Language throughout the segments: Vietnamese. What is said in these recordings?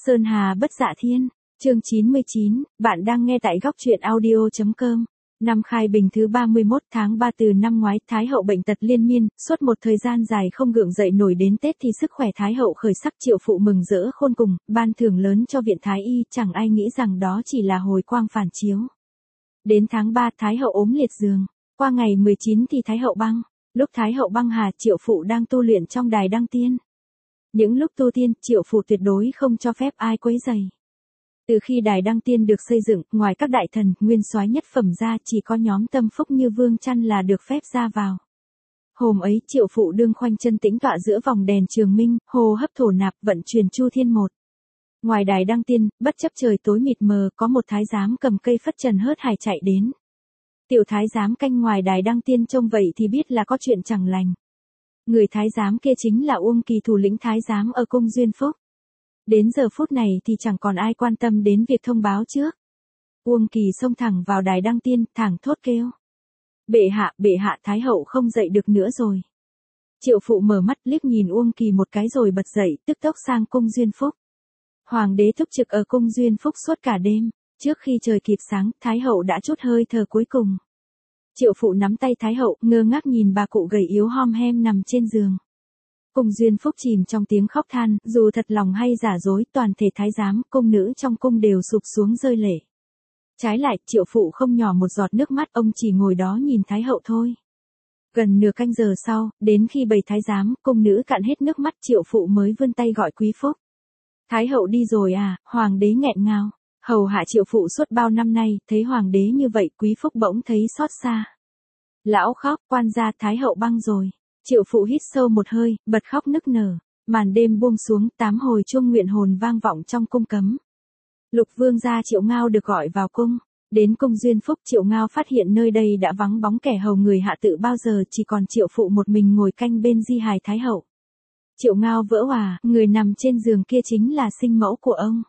Sơn Hà bất dạ thiên, chương 99, bạn đang nghe tại góc truyện audio.com. Năm Khai Bình thứ 31 tháng 3 từ năm ngoái, Thái hậu bệnh tật liên miên, suốt một thời gian dài không gượng dậy nổi, đến Tết thì sức khỏe Thái hậu khởi sắc, Triệu phụ mừng rỡ khôn cùng, ban thưởng lớn cho viện Thái y, chẳng ai nghĩ rằng đó chỉ là hồi quang phản chiếu. Đến tháng 3 Thái hậu ốm liệt giường, qua ngày 19 thì Thái hậu băng, lúc Thái hậu băng hà Triệu phụ đang tu luyện trong đài đăng tiên. Những lúc tu tiên, Triệu phụ tuyệt đối không cho phép ai quấy rầy. Từ khi đài đăng tiên được xây dựng, ngoài các đại thần, nguyên soái nhất phẩm ra, chỉ có nhóm tâm phúc như Vương Chăn là được phép ra vào. Hôm ấy, Triệu phụ đương khoanh chân tĩnh tọa giữa vòng đèn trường minh, hô hấp thổ nạp, vận truyền chu thiên một. Ngoài đài đăng tiên, bất chấp trời tối mịt mờ, có một thái giám cầm cây phất trần hớt hải chạy đến. Tiểu thái giám canh ngoài đài đăng tiên trông vậy thì biết là có chuyện chẳng lành. Người thái giám kia chính là Uông Kỳ, thủ lĩnh thái giám ở cung Duyên Phúc. Đến giờ phút này thì chẳng còn ai quan tâm đến việc thông báo trước. Uông Kỳ xông thẳng vào đài đăng tiên, thẳng thốt kêu: bệ hạ, Thái hậu không dậy được nữa rồi. Triệu phụ mở mắt liếc nhìn Uông Kỳ một cái rồi bật dậy, tức tốc sang cung Duyên Phúc. Hoàng đế thúc trực ở cung Duyên Phúc suốt cả đêm, trước khi trời kịp sáng, Thái hậu đã trút hơi thở cuối cùng. Triệu phụ nắm tay Thái hậu, ngơ ngác nhìn bà cụ gầy yếu hom hem nằm trên giường. Cung Duyên Phúc chìm trong tiếng khóc than, dù thật lòng hay giả dối, toàn thể thái giám, cung nữ trong cung đều sụp xuống rơi lệ. Trái lại, Triệu phụ không nhỏ một giọt nước mắt, ông chỉ ngồi đó nhìn Thái hậu thôi. Gần nửa canh giờ sau, đến khi bầy thái giám, cung nữ cạn hết nước mắt, Triệu phụ mới vươn tay gọi Quý Phúc. Thái hậu đi rồi à? Hoàng đế nghẹn ngào. Hầu hạ Triệu phụ suốt bao năm nay, thấy hoàng đế như vậy, Quý Phúc bỗng thấy xót xa. Lão khóc, quan gia, Thái hậu băng rồi. Triệu phụ hít sâu một hơi, bật khóc nức nở. Màn đêm buông xuống, 8 hồi chuông nguyện hồn vang vọng trong cung cấm. Lục vương gia Triệu Ngao được gọi vào cung. Đến cung Duyên Phúc, Triệu Ngao phát hiện nơi đây đã vắng bóng kẻ hầu người hạ tự bao giờ, chỉ còn Triệu phụ một mình ngồi canh bên di hài Thái hậu. Triệu Ngao vỡ òa, người nằm trên giường kia chính là sinh mẫu của ông.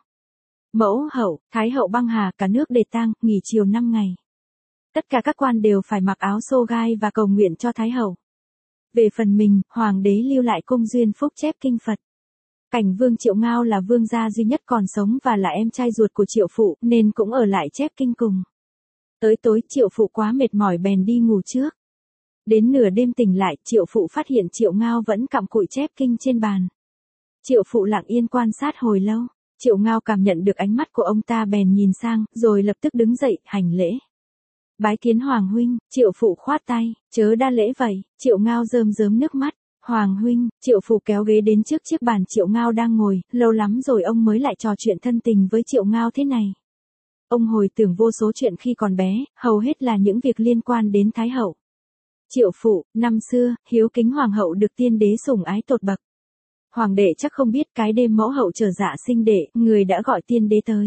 Mẫu hậu, Thái hậu băng hà, cả nước để tang, nghỉ chiều 5 ngày. Tất cả các quan đều phải mặc áo xô gai và cầu nguyện cho Thái hậu. Về phần mình, hoàng đế lưu lại cung Duyên Phúc chép kinh Phật. Cảnh vương Triệu Ngao là vương gia duy nhất còn sống và là em trai ruột của Triệu phụ, nên cũng ở lại chép kinh cùng. Tới tối, Triệu phụ quá mệt mỏi bèn đi ngủ trước. Đến nửa đêm tỉnh lại, Triệu phụ phát hiện Triệu Ngao vẫn cặm cụi chép kinh trên bàn. Triệu phụ lặng yên quan sát hồi lâu. Triệu Ngao cảm nhận được ánh mắt của ông ta bèn nhìn sang, rồi lập tức đứng dậy, hành lễ. Bái kiến Hoàng huynh. Triệu phụ khoát tay, chớ đa lễ vậy. Triệu Ngao rơm rớm nước mắt. Hoàng huynh. Triệu phụ kéo ghế đến trước chiếc bàn Triệu Ngao đang ngồi, lâu lắm rồi ông mới lại trò chuyện thân tình với Triệu Ngao thế này. Ông hồi tưởng vô số chuyện khi còn bé, hầu hết là những việc liên quan đến Thái hậu. Triệu phụ, năm xưa, hiếu kính hoàng hậu được tiên đế sủng ái tột bậc. Hoàng đệ chắc không biết, cái đêm mẫu hậu trở dạ sinh đệ, người đã gọi tiên đế tới.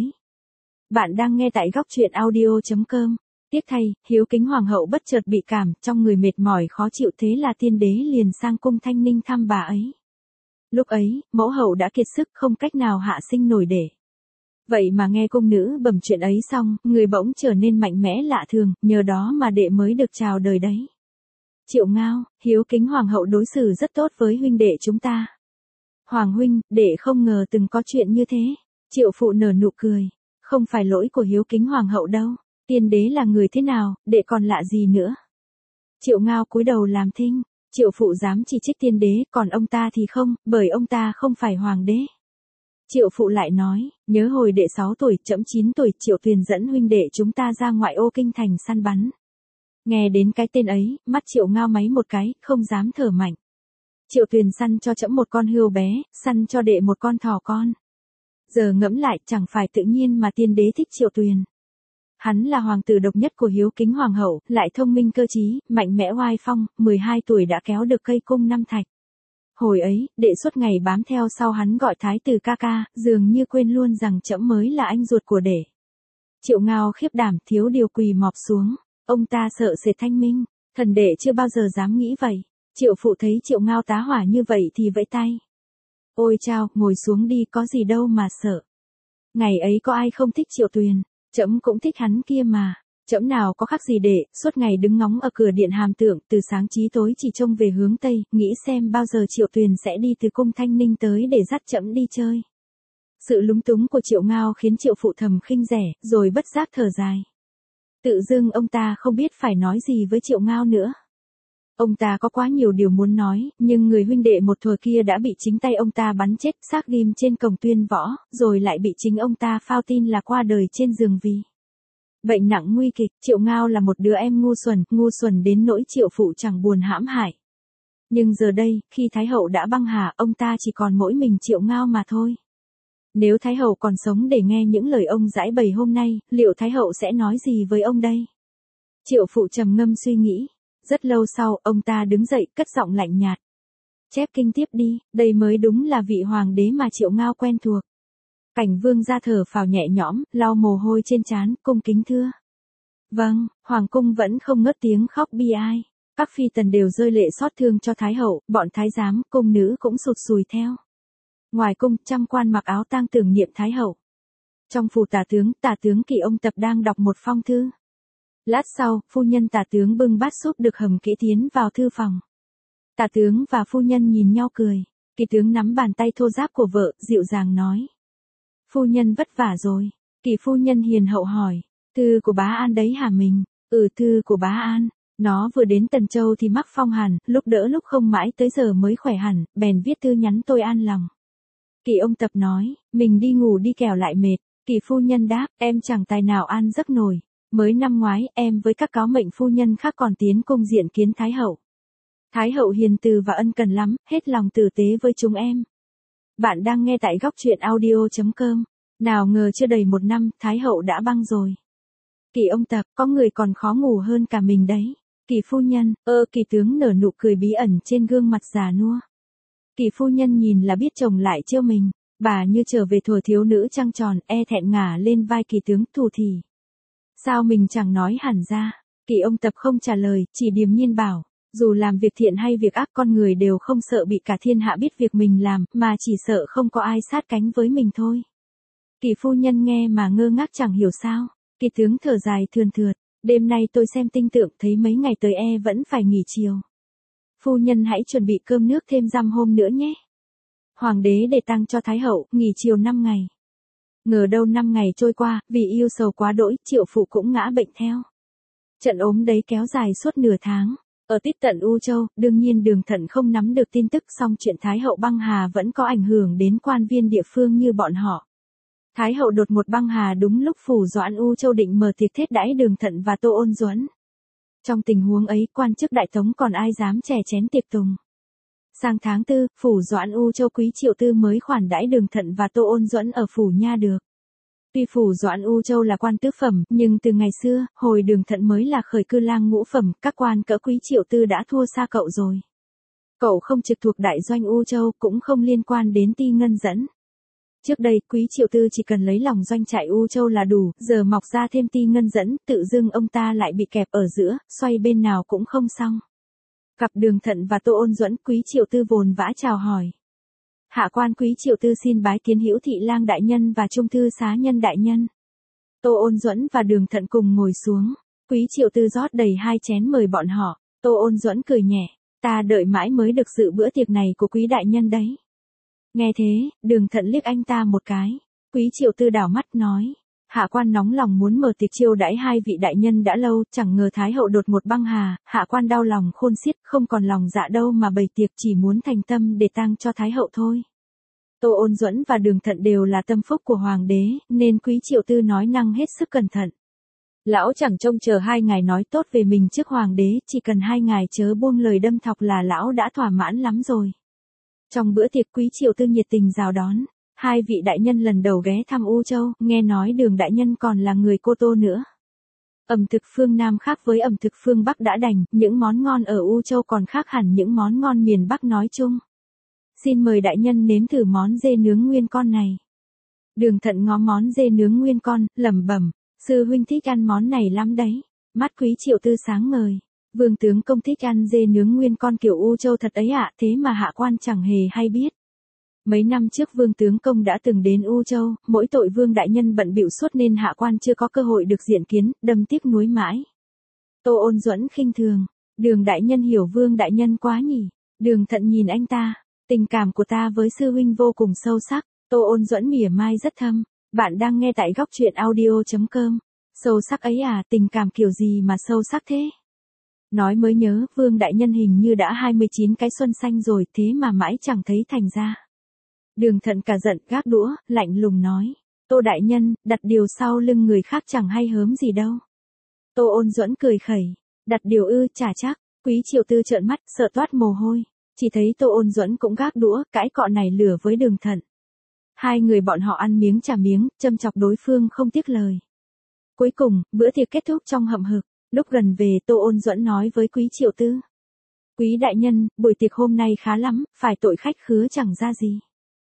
Bạn đang nghe tại góc truyện audio.com. Tiếc thay, hiếu kính hoàng hậu bất chợt bị cảm, trong người mệt mỏi khó chịu, thế là tiên đế liền sang cung Thanh Ninh thăm bà ấy. Lúc ấy, mẫu hậu đã kiệt sức, không cách nào hạ sinh nổi đệ. Vậy mà nghe cung nữ bẩm chuyện ấy xong, người bỗng trở nên mạnh mẽ lạ thường, nhờ đó mà đệ mới được chào đời đấy. Triệu Ngao, hiếu kính hoàng hậu đối xử rất tốt với huynh đệ chúng ta. Hoàng huynh, đệ không ngờ từng có chuyện như thế. Triệu phụ nở nụ cười. Không phải lỗi của hiếu kính hoàng hậu đâu. Tiên đế là người thế nào, đệ còn lạ gì nữa. Triệu Ngao cúi đầu làm thinh. Triệu phụ dám chỉ trích tiên đế, còn ông ta thì không, bởi ông ta không phải hoàng đế. Triệu phụ lại nói, nhớ hồi đệ 6 tuổi, trẫm 9 tuổi, Triệu Tuyền dẫn huynh đệ chúng ta ra ngoại ô kinh thành săn bắn. Nghe đến cái tên ấy, mắt Triệu Ngao máy một cái, không dám thở mạnh. Triệu Tuyền săn cho trẫm một con hươu bé, săn cho đệ một con thỏ con. Giờ ngẫm lại, chẳng phải tự nhiên mà tiên đế thích Triệu Tuyền. Hắn là hoàng tử độc nhất của hiếu kính hoàng hậu, lại thông minh cơ trí, mạnh mẽ oai phong, 12 tuổi đã kéo được cây cung 5 thạch. Hồi ấy, đệ suốt ngày bám theo sau hắn gọi thái tử ca ca, dường như quên luôn rằng trẫm mới là anh ruột của đệ. Triệu Ngao khiếp đảm, thiếu điều quỳ mọp xuống. Ông ta sợ sệt thanh minh, thần đệ chưa bao giờ dám nghĩ vậy. Triệu phụ thấy Triệu Ngao tá hỏa như vậy thì vẫy tay. Ôi chao, ngồi xuống đi, có gì đâu mà sợ. Ngày ấy có ai không thích Triệu Tuyền, trẫm cũng thích hắn kia mà. Trẫm nào có khác gì đệ, suốt ngày đứng ngóng ở cửa điện Hàm Tượng, từ sáng chí tối chỉ trông về hướng Tây, nghĩ xem bao giờ Triệu Tuyền sẽ đi từ cung Thanh Ninh tới để dắt trẫm đi chơi. Sự lúng túng của Triệu Ngao khiến Triệu Phụ thầm khinh rẻ, rồi bất giác thở dài. Tự dưng ông ta không biết phải nói gì với Triệu Ngao nữa. Ông ta có quá nhiều điều muốn nói, nhưng người huynh đệ một thuở kia đã bị chính tay ông ta bắn chết, xác ghim trên cổng Tuyên Võ, rồi lại bị chính ông ta phao tin là qua đời trên giường vì bệnh nặng nguy kịch. Triệu Ngao là một đứa em ngu xuẩn đến nỗi Triệu Phụ chẳng buồn hãm hại. Nhưng giờ đây, khi Thái Hậu đã băng hà, ông ta chỉ còn mỗi mình Triệu Ngao mà thôi. Nếu Thái Hậu còn sống để nghe những lời ông giãi bày hôm nay, liệu Thái Hậu sẽ nói gì với ông đây? Triệu Phụ trầm ngâm suy nghĩ. Rất lâu sau, ông ta đứng dậy, cất giọng lạnh nhạt. Chép kinh tiếp đi, đây mới đúng là vị hoàng đế mà Triệu Ngao quen thuộc. Cảnh Vương ra thở phào nhẹ nhõm, lau mồ hôi trên trán, cung kính thưa. Vâng, hoàng cung vẫn không ngớt tiếng khóc bi ai. Các phi tần đều rơi lệ xót thương cho Thái Hậu, bọn thái giám, cung nữ cũng sụt sùi theo. Ngoài cung, trăm quan mặc áo tang tưởng niệm Thái Hậu. Trong phủ tả tướng Kỳ ông Tập đang đọc một phong thư. Lát sau, phu nhân tả tướng bưng bát súp được hầm kỹ tiến vào thư phòng. Tả tướng và phu nhân nhìn nhau cười. Kỳ tướng nắm bàn tay thô ráp của vợ, dịu dàng nói. Phu nhân vất vả rồi. Kỳ phu nhân hiền hậu hỏi. Thư của bá An đấy hả mình? Thư của bá An. Nó vừa đến Tần Châu thì mắc phong hàn, lúc đỡ lúc không mãi tới giờ mới khỏe hẳn, bèn viết thư nhắn tôi an lòng. Kỳ ông Tập nói, mình đi ngủ đi kẻo lại mệt. Kỳ phu nhân đáp, em chẳng tài nào an giấc nổi. Mới năm ngoái, em với các cáo mệnh phu nhân khác còn tiến cung diện kiến Thái Hậu. Thái Hậu hiền từ và ân cần lắm, hết lòng tử tế với chúng em. Bạn đang nghe tại góc truyện audio.com. Nào ngờ chưa đầy một năm, Thái Hậu đã băng rồi. Kỳ ông Tập, có người còn khó ngủ hơn cả mình đấy. Kỳ phu nhân, Kỳ tướng nở nụ cười bí ẩn trên gương mặt già nua. Kỳ phu nhân nhìn là biết chồng lại trêu mình. Bà như trở về thuở thiếu nữ trăng tròn, thẹn ngả lên vai Kỳ tướng thủ thì. Sao mình chẳng nói hẳn ra? Kỳ ông Tập không trả lời, chỉ điềm nhiên bảo, dù làm việc thiện hay việc ác con người đều không sợ bị cả thiên hạ biết việc mình làm, mà chỉ sợ không có ai sát cánh với mình thôi. Kỳ phu nhân nghe mà ngơ ngác chẳng hiểu sao. Kỳ tướng thở dài thườn thượt, đêm nay tôi xem tinh tượng thấy mấy ngày tới vẫn phải nghỉ chiều. Phu nhân hãy chuẩn bị cơm nước thêm dăm hôm nữa nhé. Hoàng đế để tang cho Thái Hậu, nghỉ chiều 5 ngày. Ngờ đâu 5 ngày trôi qua, vì yêu sầu quá đỗi, Triệu Phụ cũng ngã bệnh theo. Trận ốm đấy kéo dài suốt nửa tháng. Ở tít tận U Châu, đương nhiên Đường Thận không nắm được tin tức, song chuyện Thái Hậu băng hà vẫn có ảnh hưởng đến quan viên địa phương như bọn họ. Thái Hậu đột ngột băng hà đúng lúc Phủ Doãn U Châu định mở tiệc thiết đãi Đường Thận và Tô Ôn Duẫn. Trong tình huống ấy, quan chức đại tống còn ai dám chè chén tiệc tùng. Sang tháng 4, Phủ Doãn U Châu quý Triệu Tư mới khoản đãi Đường Thận và Tô Ôn Duẫn ở phủ nha được. Tuy Phủ Doãn U Châu là quan tứ phẩm, nhưng từ ngày xưa, hồi Đường Thận mới là khởi cư lang ngũ phẩm, các quan cỡ quý Triệu Tư đã thua xa cậu rồi. Cậu không trực thuộc đại doanh U Châu, cũng không liên quan đến Ti Ngân Dẫn. Trước đây, quý Triệu Tư chỉ cần lấy lòng doanh trại U Châu là đủ, giờ mọc ra thêm Ti Ngân Dẫn, tự dưng ông ta lại bị kẹp ở giữa, xoay bên nào cũng không xong. Gặp Đường Thận và Tô Ôn Duẫn, quý Triệu Tư vồn vã chào hỏi. Hạ quan quý Triệu Tư xin bái kiến Hữu Thị Lang đại nhân và Trung thư xá nhân đại nhân. Tô Ôn Duẫn và Đường Thận cùng ngồi xuống. Quý Triệu Tư rót đầy 2 chén mời bọn họ. Tô Ôn Duẫn cười nhẹ, ta đợi mãi mới được dự bữa tiệc này của quý đại nhân đấy. Nghe thế, Đường Thận liếc anh ta một cái. Quý Triệu Tư đảo mắt nói, hạ quan nóng lòng muốn mở tiệc chiêu đãi 2 vị đại nhân đã lâu, chẳng ngờ Thái Hậu đột ngột băng hà, hạ quan đau lòng khôn xiết, không còn lòng dạ đâu mà bày tiệc, chỉ muốn thành tâm để tang cho Thái Hậu thôi. Tô Ôn Duẫn và Đường Thận đều là tâm phúc của hoàng đế, nên quý Triệu Tư nói năng hết sức cẩn thận. Lão chẳng trông chờ 2 ngày nói tốt về mình trước hoàng đế, chỉ cần 2 ngày chớ buông lời đâm thọc là lão đã thỏa mãn lắm rồi. Trong bữa tiệc quý Triệu Tư nhiệt tình chào đón. 2 vị đại nhân lần đầu ghé thăm U Châu, nghe nói Đường đại nhân còn là người Cô Tô nữa. Ẩm thực phương Nam khác với ẩm thực phương Bắc đã đành, những món ngon ở U Châu còn khác hẳn những món ngon miền Bắc nói chung. Xin mời đại nhân nếm thử món dê nướng nguyên con này. Đường Thận ngó món dê nướng nguyên con, lẩm bẩm, sư huynh thích ăn món này lắm đấy. Mắt quý Triệu Tư sáng ngời. Vương tướng công thích ăn dê nướng nguyên con kiểu U Châu thật ấy ạ, thế mà hạ quan chẳng hề hay biết. Mấy năm trước Vương tướng công đã từng đến U Châu, mỗi tội Vương đại nhân bận bịu suốt nên hạ quan chưa có cơ hội được diện kiến, đâm tiếc nuối mãi. Tô Ôn Duẫn khinh thường, Đường đại nhân hiểu Vương đại nhân quá nhỉ. Đường Thận nhìn anh ta, tình cảm của ta với sư huynh vô cùng sâu sắc. Tô Ôn Duẫn mỉa mai rất thâm. Bạn đang nghe tại góc truyện audio.com. Sâu sắc ấy à, tình cảm kiểu gì mà sâu sắc thế? Nói mới nhớ, Vương đại nhân hình như đã 29 cái xuân xanh rồi, thế mà mãi chẳng thấy thành ra. Đường Thận cả giận gác đũa, lạnh lùng nói. Tô đại nhân, đặt điều sau lưng người khác chẳng hay hớm gì đâu. Tô Ôn Duẫn cười khẩy. Đặt điều ư, chả chắc. Quý Triệu Tư trợn mắt, sợ toát mồ hôi. Chỉ thấy Tô Ôn Duẫn cũng gác đũa, cãi cọ này lửa với Đường Thận. Hai người bọn họ ăn miếng trả miếng, châm chọc đối phương không tiếc lời. Cuối cùng, bữa tiệc kết thúc trong hậm hực. Lúc gần về, Tô Ôn Duẫn nói với Quý Triệu Tư. Quý đại nhân, buổi tiệc hôm nay khá lắm, phải tội khách khứa chẳng ra gì.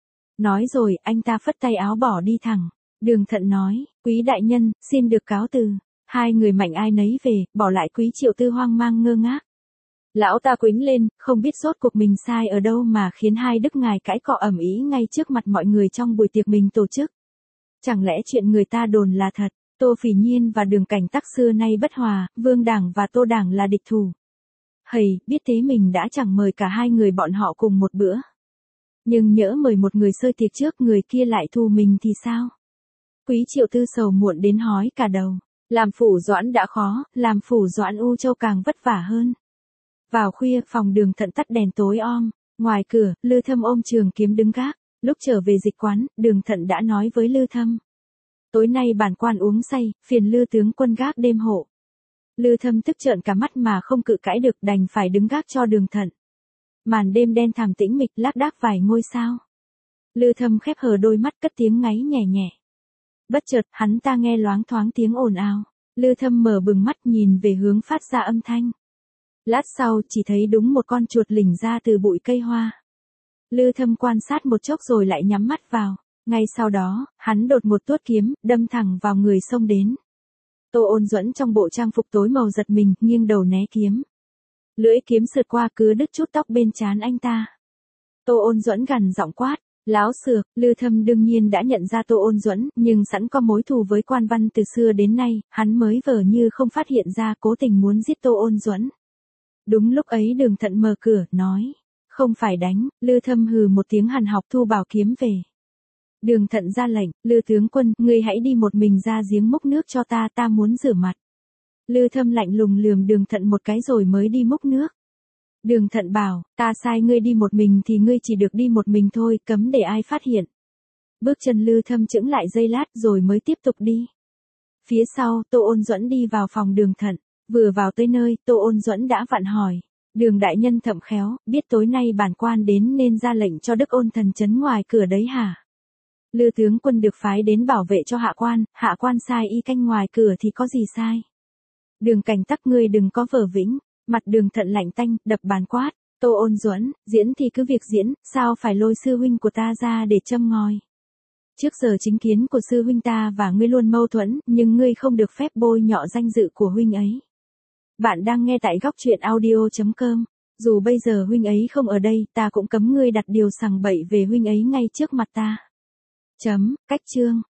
Nói rồi, anh ta phất tay áo bỏ đi thẳng. Đường Thận nói, Quý đại nhân, xin được cáo từ. Hai người mạnh ai nấy về, bỏ lại Quý Triệu Tư hoang mang ngơ ngác. Lão ta quĩnh lên, không biết rốt cuộc mình sai ở đâu mà khiến hai đức ngài cãi cọ ầm ĩ ngay trước mặt mọi người trong buổi tiệc mình tổ chức. Chẳng lẽ chuyện người ta đồn là thật? Tô Phỉ Nhiên và Đường Cảnh Tắc xưa nay bất hòa, Vương Đảng và Tô Đảng là địch thủ. Hầy, biết thế mình đã chẳng mời cả hai người bọn họ cùng một bữa. Nhưng nhỡ mời một người sơi tiệc trước người kia lại thù mình thì sao? Quý Triệu Tư sầu muộn đến hói cả đầu. Làm phủ Doãn đã khó, làm phủ Doãn U Châu càng vất vả hơn. Vào khuya, phòng Đường Thận tắt đèn tối om. Ngoài cửa, Lư Thâm ôm trường kiếm đứng gác. Lúc trở về dịch quán, Đường Thận đã nói với Lư Thâm. Tối nay bản quan uống say, phiền Lư tướng quân gác đêm hộ. Lư Thâm tức trợn cả mắt mà không cự cãi được, đành phải đứng gác cho Đường Thận. Màn đêm đen thẳm tĩnh mịch, lác đác vài ngôi sao. Lư Thâm khép hờ đôi mắt, cất tiếng ngáy nhẹ nhẹ. Bất chợt, hắn ta nghe loáng thoáng tiếng ồn ào. Lư Thâm mở bừng mắt nhìn về hướng phát ra âm thanh. Lát sau, chỉ thấy đúng một con chuột lỉnh ra từ bụi cây hoa. Lư Thâm quan sát một chốc rồi lại nhắm mắt vào. Ngay sau đó, hắn đột một tuốt kiếm, đâm thẳng vào người xông đến. Tô Ôn Duẫn trong bộ trang phục tối màu giật mình, nghiêng đầu né kiếm. Lưỡi kiếm sượt qua cứa đứt chút tóc bên trán anh ta. Tô Ôn Duẫn gằn giọng quát, láo xược. Lư Thâm đương nhiên đã nhận ra Tô Ôn Duẫn, nhưng sẵn có mối thù với Quan Văn từ xưa đến nay, hắn mới vờ như không phát hiện ra, cố tình muốn giết Tô Ôn Duẫn. Đúng lúc ấy Đường Thận mở cửa, nói, không phải đánh. Lư Thâm hừ một tiếng hằn học thu bảo kiếm về. Đường Thận ra lệnh, Lư tướng quân, ngươi hãy đi một mình ra giếng múc nước cho ta, ta muốn rửa mặt. Lư Thâm lạnh lùng lườm Đường Thận một cái rồi mới đi múc nước. Đường Thận bảo, ta sai ngươi đi một mình thì ngươi chỉ được đi một mình thôi, cấm để ai phát hiện. Bước chân Lư Thâm chững lại giây lát rồi mới tiếp tục đi. Phía sau, Tô Ôn Duẫn đi vào phòng Đường Thận. Vừa vào tới nơi, Tô Ôn Duẫn đã vặn hỏi. Đường đại nhân thậm khéo, biết tối nay bản quan đến nên ra lệnh cho Đức Ôn Thần trấn ngoài cửa đấy hả? Lư tướng quân được phái đến bảo vệ cho hạ quan sai y canh ngoài cửa thì có gì sai? Đường Cảnh Tắc, ngươi đừng có vờ vĩnh. Mặt Đường Thận lạnh tanh, đập bàn quát. Tô Ôn Duẫn, diễn thì cứ việc diễn, sao phải lôi sư huynh của ta ra để châm ngòi? Trước giờ chính kiến của sư huynh ta và ngươi luôn mâu thuẫn, nhưng ngươi không được phép bôi nhọ danh dự của huynh ấy. Bạn đang nghe tại góc truyện audio.com. Dù bây giờ huynh ấy không ở đây, ta cũng cấm ngươi đặt điều sằng bậy về huynh ấy ngay trước mặt ta. Cách chương.